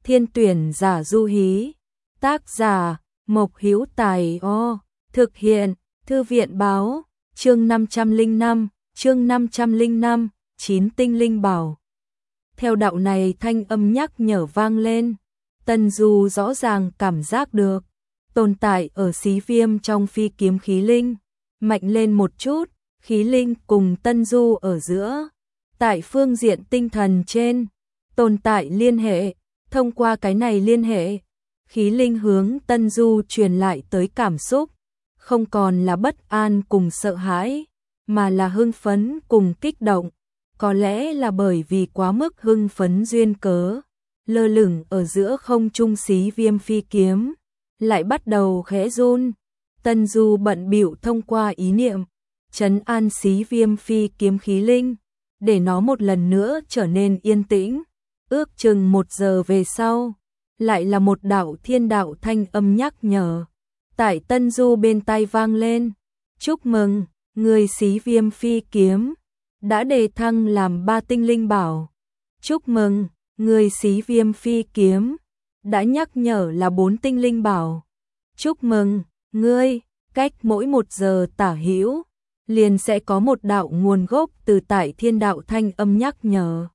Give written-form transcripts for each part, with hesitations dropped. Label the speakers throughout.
Speaker 1: Thiên tuyển giả du hí. Tác giả Mộc Hữu Tài. Thực hiện Thư viện báo. Chương 505, 9 tinh linh bảo. Theo đạo này thanh âm nhắc nhở vang lên. Tân Du rõ ràng cảm giác được tồn tại ở xí viêm trong phi kiếm khí linh mạnh lên một chút, khí linh cùng Tân Du ở giữa. Tại phương diện tinh thần trên, tồn tại liên hệ, thông qua cái này liên hệ, khí linh hướng Tân Du truyền lại tới cảm xúc, không còn là bất an cùng sợ hãi, mà là hưng phấn cùng kích động. Có lẽ là bởi vì quá mức hưng phấn duyên cớ, lơ lửng ở giữa không trung xí viêm phi kiếm, lại bắt đầu khẽ run. Tân Du bận bịu thông qua ý niệm, trấn an xí viêm phi kiếm khí linh, để nó một lần nữa trở nên yên tĩnh. Ước chừng 1 giờ về sau, lại là một đạo thiên đạo thanh âm nhắc nhở. Tại Tân Du bên tai vang lên, chúc mừng, người xí viêm phi kiếm đã đề thăng làm 3 tinh linh bảo. Chúc mừng, người xí viêm phi kiếm đã nhắc nhở là 4 tinh linh bảo. Chúc mừng, ngươi, cách mỗi 1 giờ tả hữu, liền sẽ có một đạo nguồn gốc từ tại thiên đạo thanh âm nhắc nhở.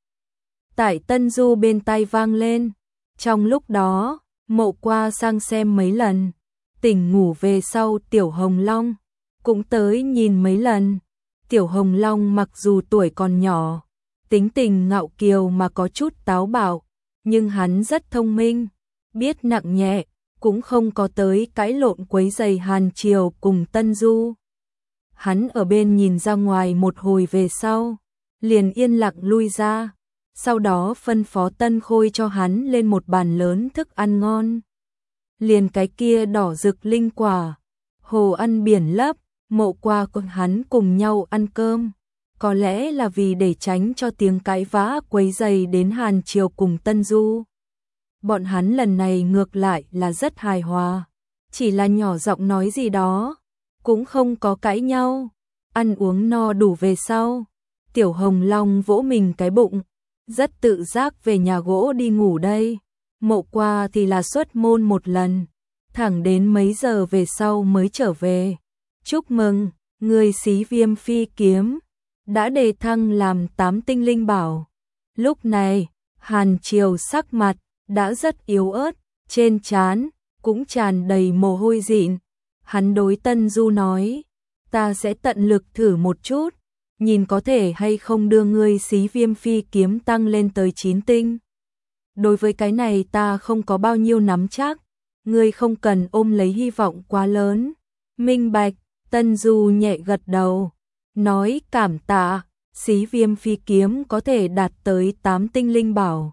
Speaker 1: Tại Tân Du bên tai vang lên, trong lúc đó, Mộ Qua sang xem mấy lần, tỉnh ngủ về sau Tiểu Hồng Long cũng tới nhìn mấy lần. Tiểu Hồng Long mặc dù tuổi còn nhỏ, tính tình ngạo kiều mà có chút táo bạo, nhưng hắn rất thông minh, biết nặng nhẹ, cũng không có tới cãi lộn quấy rầy Hàn Triều cùng Tân Du. Hắn ở bên nhìn ra ngoài một hồi về sau, liền yên lặng lui ra, sau đó phân phó Tân Khôi cho hắn lên một bàn lớn thức ăn ngon. Liền cái kia đỏ rực linh quả, hồ ăn biển lấp, Mộ Qua cùng hắn cùng nhau ăn cơm, có lẽ là vì để tránh cho tiếng cãi vã quấy rầy đến Hàn Triều cùng Tân Du. Bọn hắn lần này ngược lại là rất hài hòa, chỉ là nhỏ giọng nói gì đó, cũng không có cãi nhau. Ăn uống no đủ về sau, Tiểu Hồng Long vỗ mình cái bụng, rất tự giác về nhà gỗ đi ngủ đây. Mộ Qua thì là xuất môn một lần, thẳng đến mấy giờ về sau mới trở về. Chúc mừng, người xí viêm phi kiếm đã đề thăng làm 8 tinh linh bảo. Lúc này, Hàn Triều sắc mặt đã rất yếu ớt, trên trán cũng tràn đầy mồ hôi dịn. Hắn đối Tân Du nói, ta sẽ tận lực thử một chút, nhìn có thể hay không đưa ngươi xí viêm phi kiếm tăng lên tới 9 tinh. Đối với cái này ta không có bao nhiêu nắm chắc, ngươi không cần ôm lấy hy vọng quá lớn. Minh bạch. Tân Du nhẹ gật đầu, nói cảm tạ, xí viêm phi kiếm có thể đạt tới 8 tinh linh bảo.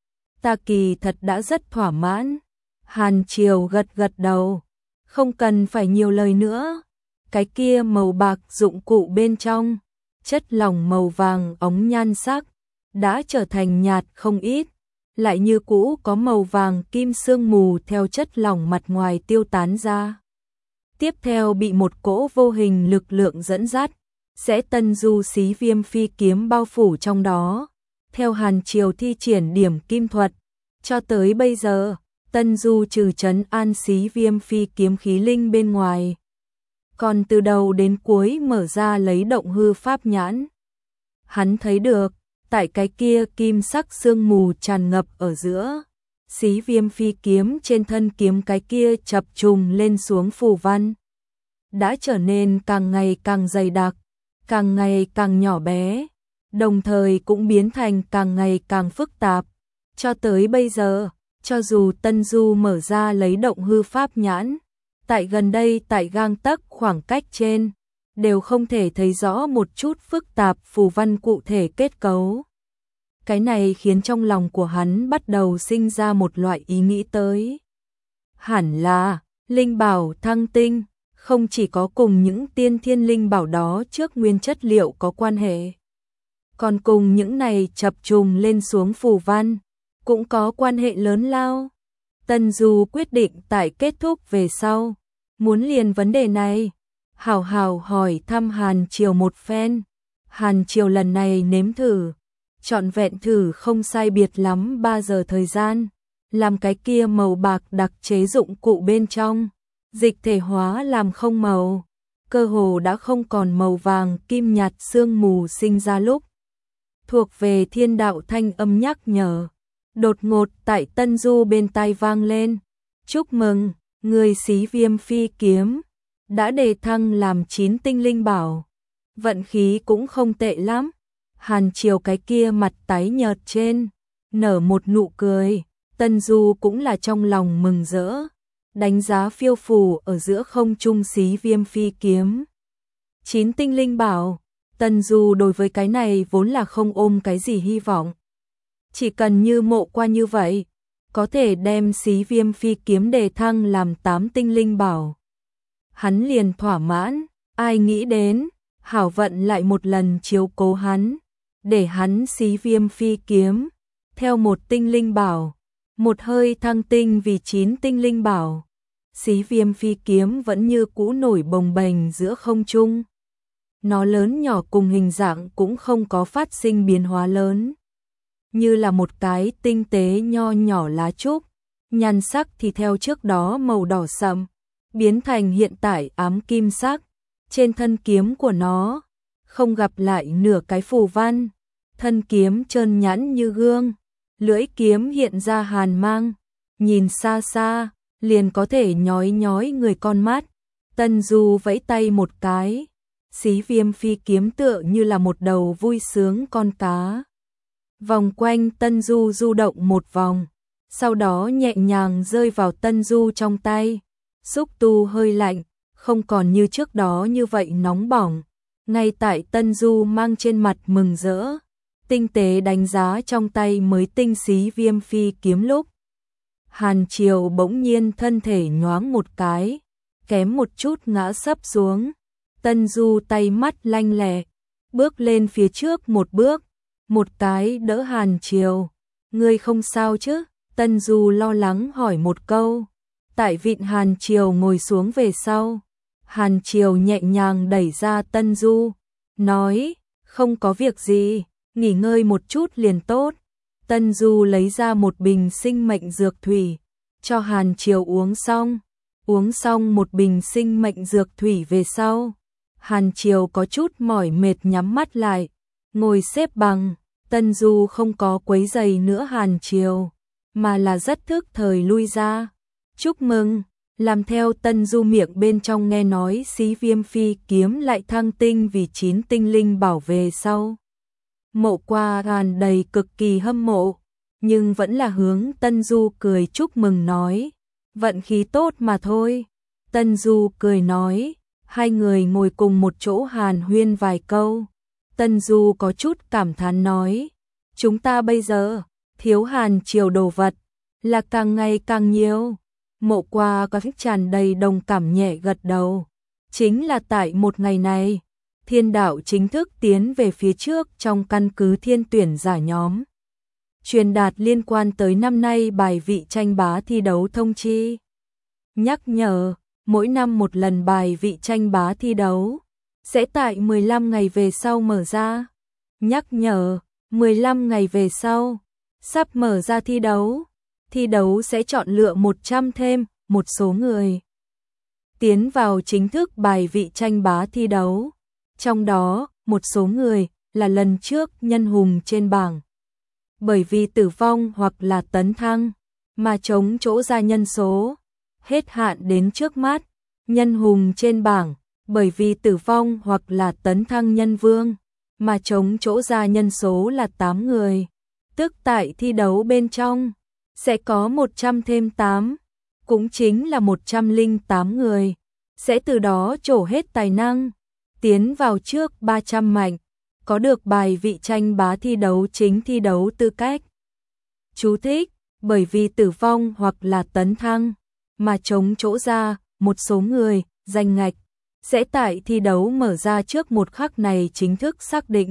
Speaker 1: Ta kỳ thật đã rất thỏa mãn. Hàn Triều gật đầu, không cần phải nhiều lời nữa. Cái kia màu bạc dụng cụ bên trong, chất lỏng màu vàng óng nhan sắc, đã trở thành nhạt không ít, lại như cũ có màu vàng kim sương mù theo chất lỏng mặt ngoài tiêu tán ra. Tiếp theo bị một cỗ vô hình lực lượng dẫn dắt, sẽ Tân Du xí viêm phi kiếm bao phủ trong đó. Theo Hàn Triều thi triển điểm kim thuật, cho tới bây giờ, Tân Du trừ trấn an xí viêm phi kiếm khí linh bên ngoài, còn từ đầu đến cuối mở ra lấy động hư pháp nhãn. Hắn thấy được, tại cái kia kim sắc sương mù tràn ngập ở giữa, xí viêm phi kiếm trên thân kiếm cái kia chập trùng lên xuống phù văn, đã trở nên càng ngày càng dày đặc, càng ngày càng nhỏ bé, đồng thời cũng biến thành càng ngày càng phức tạp. Cho tới bây giờ, cho dù Tân Du mở ra lấy động hư pháp nhãn, tại gần đây tại gang tấc khoảng cách trên, đều không thể thấy rõ một chút phức tạp phù văn cụ thể kết cấu. Cái này khiến trong lòng của hắn bắt đầu sinh ra một loại ý nghĩ tới. Hẳn là, linh bảo thăng tinh, không chỉ có cùng những tiên thiên linh bảo đó trước nguyên chất liệu có quan hệ, còn cùng những này chập trùng lên xuống phù văn, cũng có quan hệ lớn lao. Tân Du quyết định tại kết thúc về sau, muốn liền vấn đề này, hào hào hỏi thăm Hàn Triều một phen. Hàn Triều lần này nếm thử, trọn vẹn thử không sai biệt lắm 3 giờ thời gian, làm cái kia màu bạc đặc chế dụng cụ bên trong dịch thể hóa làm không màu, cơ hồ đã không còn màu vàng kim nhạt sương mù sinh ra lúc. Thuộc về thiên đạo thanh âm nhắc nhở, đột ngột tại Tân Du bên tai vang lên. Chúc mừng, người xí Viêm phi kiếm đã đề thăng làm 9 tinh linh bảo. Vận khí cũng không tệ lắm. Hàn Triều cái kia mặt tái nhợt trên, nở một nụ cười. Tân Du cũng là trong lòng mừng rỡ, đánh giá phiêu phù ở giữa không trung xí Viêm phi kiếm. 9 tinh linh bảo, Tân Du đối với cái này vốn là không ôm cái gì hy vọng. Chỉ cần như Mộ Qua như vậy, có thể đem xí Viêm phi kiếm đề thăng làm 8 tinh linh bảo. Hắn liền thỏa mãn, ai nghĩ đến, hảo vận lại một lần chiếu cố hắn, để hắn xí Viêm phi kiếm, theo một tinh linh bảo, một hơi thăng tinh vì 9 tinh linh bảo. Xí Viêm phi kiếm vẫn như cũ nổi bồng bềnh giữa không trung. Nó lớn nhỏ cùng hình dạng cũng không có phát sinh biến hóa lớn. Như là một cái tinh tế nho nhỏ lá trúc, nhan sắc thì theo trước đó màu đỏ sậm, biến thành hiện tại ám kim sắc. Trên thân kiếm của nó, không gặp lại nửa cái phù văn, thân kiếm trơn nhẵn như gương, lưỡi kiếm hiện ra hàn mang, nhìn xa xa, liền có thể nhói nhói người con mắt. Tân Du vẫy tay một cái, xí Viêm phi kiếm tựa như là một đầu vui sướng con cá. Vòng quanh Tân Du du động một vòng, sau đó nhẹ nhàng rơi vào Tân Du trong tay. Xúc tu hơi lạnh, không còn như trước đó như vậy nóng bỏng. Ngay tại Tân Du mang trên mặt mừng rỡ, tinh tế đánh giá trong tay mới tinh xí Viêm phi kiếm lúc. Hàn Triều bỗng nhiên thân thể nhoáng một cái, kém một chút ngã sấp xuống. Tân Du tay mắt lanh lẹ, bước lên phía trước một bước, một cái đỡ Hàn Triều. Ngươi không sao chứ? Tân Du lo lắng hỏi một câu. Tại vịn Hàn Triều ngồi xuống về sau, Hàn Triều nhẹ nhàng đẩy ra Tân Du, nói, không có việc gì, nghỉ ngơi một chút liền tốt. Tân Du lấy ra một bình sinh mệnh dược thủy, cho Hàn Triều uống xong một bình sinh mệnh dược thủy về sau. Hàn Triều có chút mỏi mệt nhắm mắt lại, ngồi xếp bằng. Tân Du không có quấy giày nữa Hàn Triều, mà là rất thức thời lui ra. Chúc mừng, làm theo Tân Du miệng bên trong nghe nói xí Viêm phi kiếm lại thăng tinh vì 9 tinh linh bảo về sau. Mộ Qua tràn đầy cực kỳ hâm mộ, nhưng vẫn là hướng Tân Du cười chúc mừng nói, vận khí tốt mà thôi. Tân Du cười nói, hai người ngồi cùng một chỗ hàn huyên vài câu. Tân Du có chút cảm thán nói, chúng ta bây giờ thiếu Hàn Triều đồ vật là càng ngày càng nhiều. Mộ Qua có tràn đầy đồng cảm nhẹ gật đầu. Chính là tại một ngày này, thiên đạo chính thức tiến về phía trước trong căn cứ thiên tuyển giả nhóm. Truyền đạt liên quan tới năm nay bài vị tranh bá thi đấu thông chi. Nhắc nhở, mỗi năm một lần bài vị tranh bá thi đấu, sẽ tại 15 ngày về sau mở ra. Nhắc nhở, 15 ngày về sau, sắp mở ra thi đấu. Thi đấu sẽ chọn lựa 100 thêm một số người tiến vào chính thức bài vị tranh bá thi đấu. Trong đó, một số người là lần trước nhân hùng trên bảng, bởi vì tử vong hoặc là tấn thăng mà chống chỗ ra nhân số. Hết hạn đến trước mắt, nhân hùng trên bảng, bởi vì tử vong hoặc là tấn thăng nhân vương mà chống chỗ ra nhân số là 8 người. Tức tại thi đấu bên trong sẽ có 100 thêm 8, cũng chính là 108 người, sẽ từ đó trổ hết tài năng, tiến vào trước 300 mạnh, có được bài vị tranh bá thi đấu chính thi đấu tư cách. Chú thích, bởi vì tử vong hoặc là tấn thăng, mà chống chỗ ra, một số người, danh ngạch, sẽ tại thi đấu mở ra trước một khắc này chính thức xác định.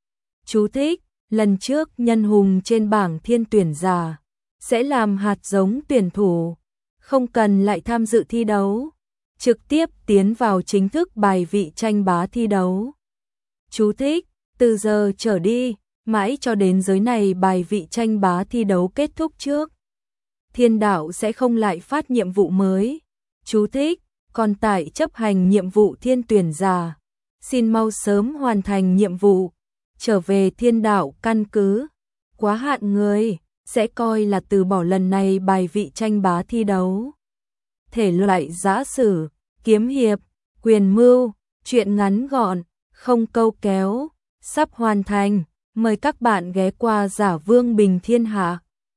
Speaker 1: Chú thích, lần trước nhân hùng trên bảng thiên tuyển giả sẽ làm hạt giống tuyển thủ, không cần lại tham dự thi đấu, trực tiếp tiến vào chính thức bài vị tranh bá thi đấu. Chú thích, từ giờ trở đi, mãi cho đến giới này bài vị tranh bá thi đấu kết thúc trước. thiên đạo sẽ không lại phát nhiệm vụ mới. Chú thích, còn tại chấp hành nhiệm vụ thiên tuyển giả. Xin mau sớm hoàn thành nhiệm vụ, trở về thiên đạo căn cứ. Quá hạn người, sẽ coi là từ bỏ lần này bài vị tranh bá thi đấu. Thể loại giã sử, kiếm hiệp, quyền mưu, truyện ngắn gọn, không câu kéo, sắp hoàn thành. Mời các bạn ghé qua Giả Vương Bình Thiên Hạ.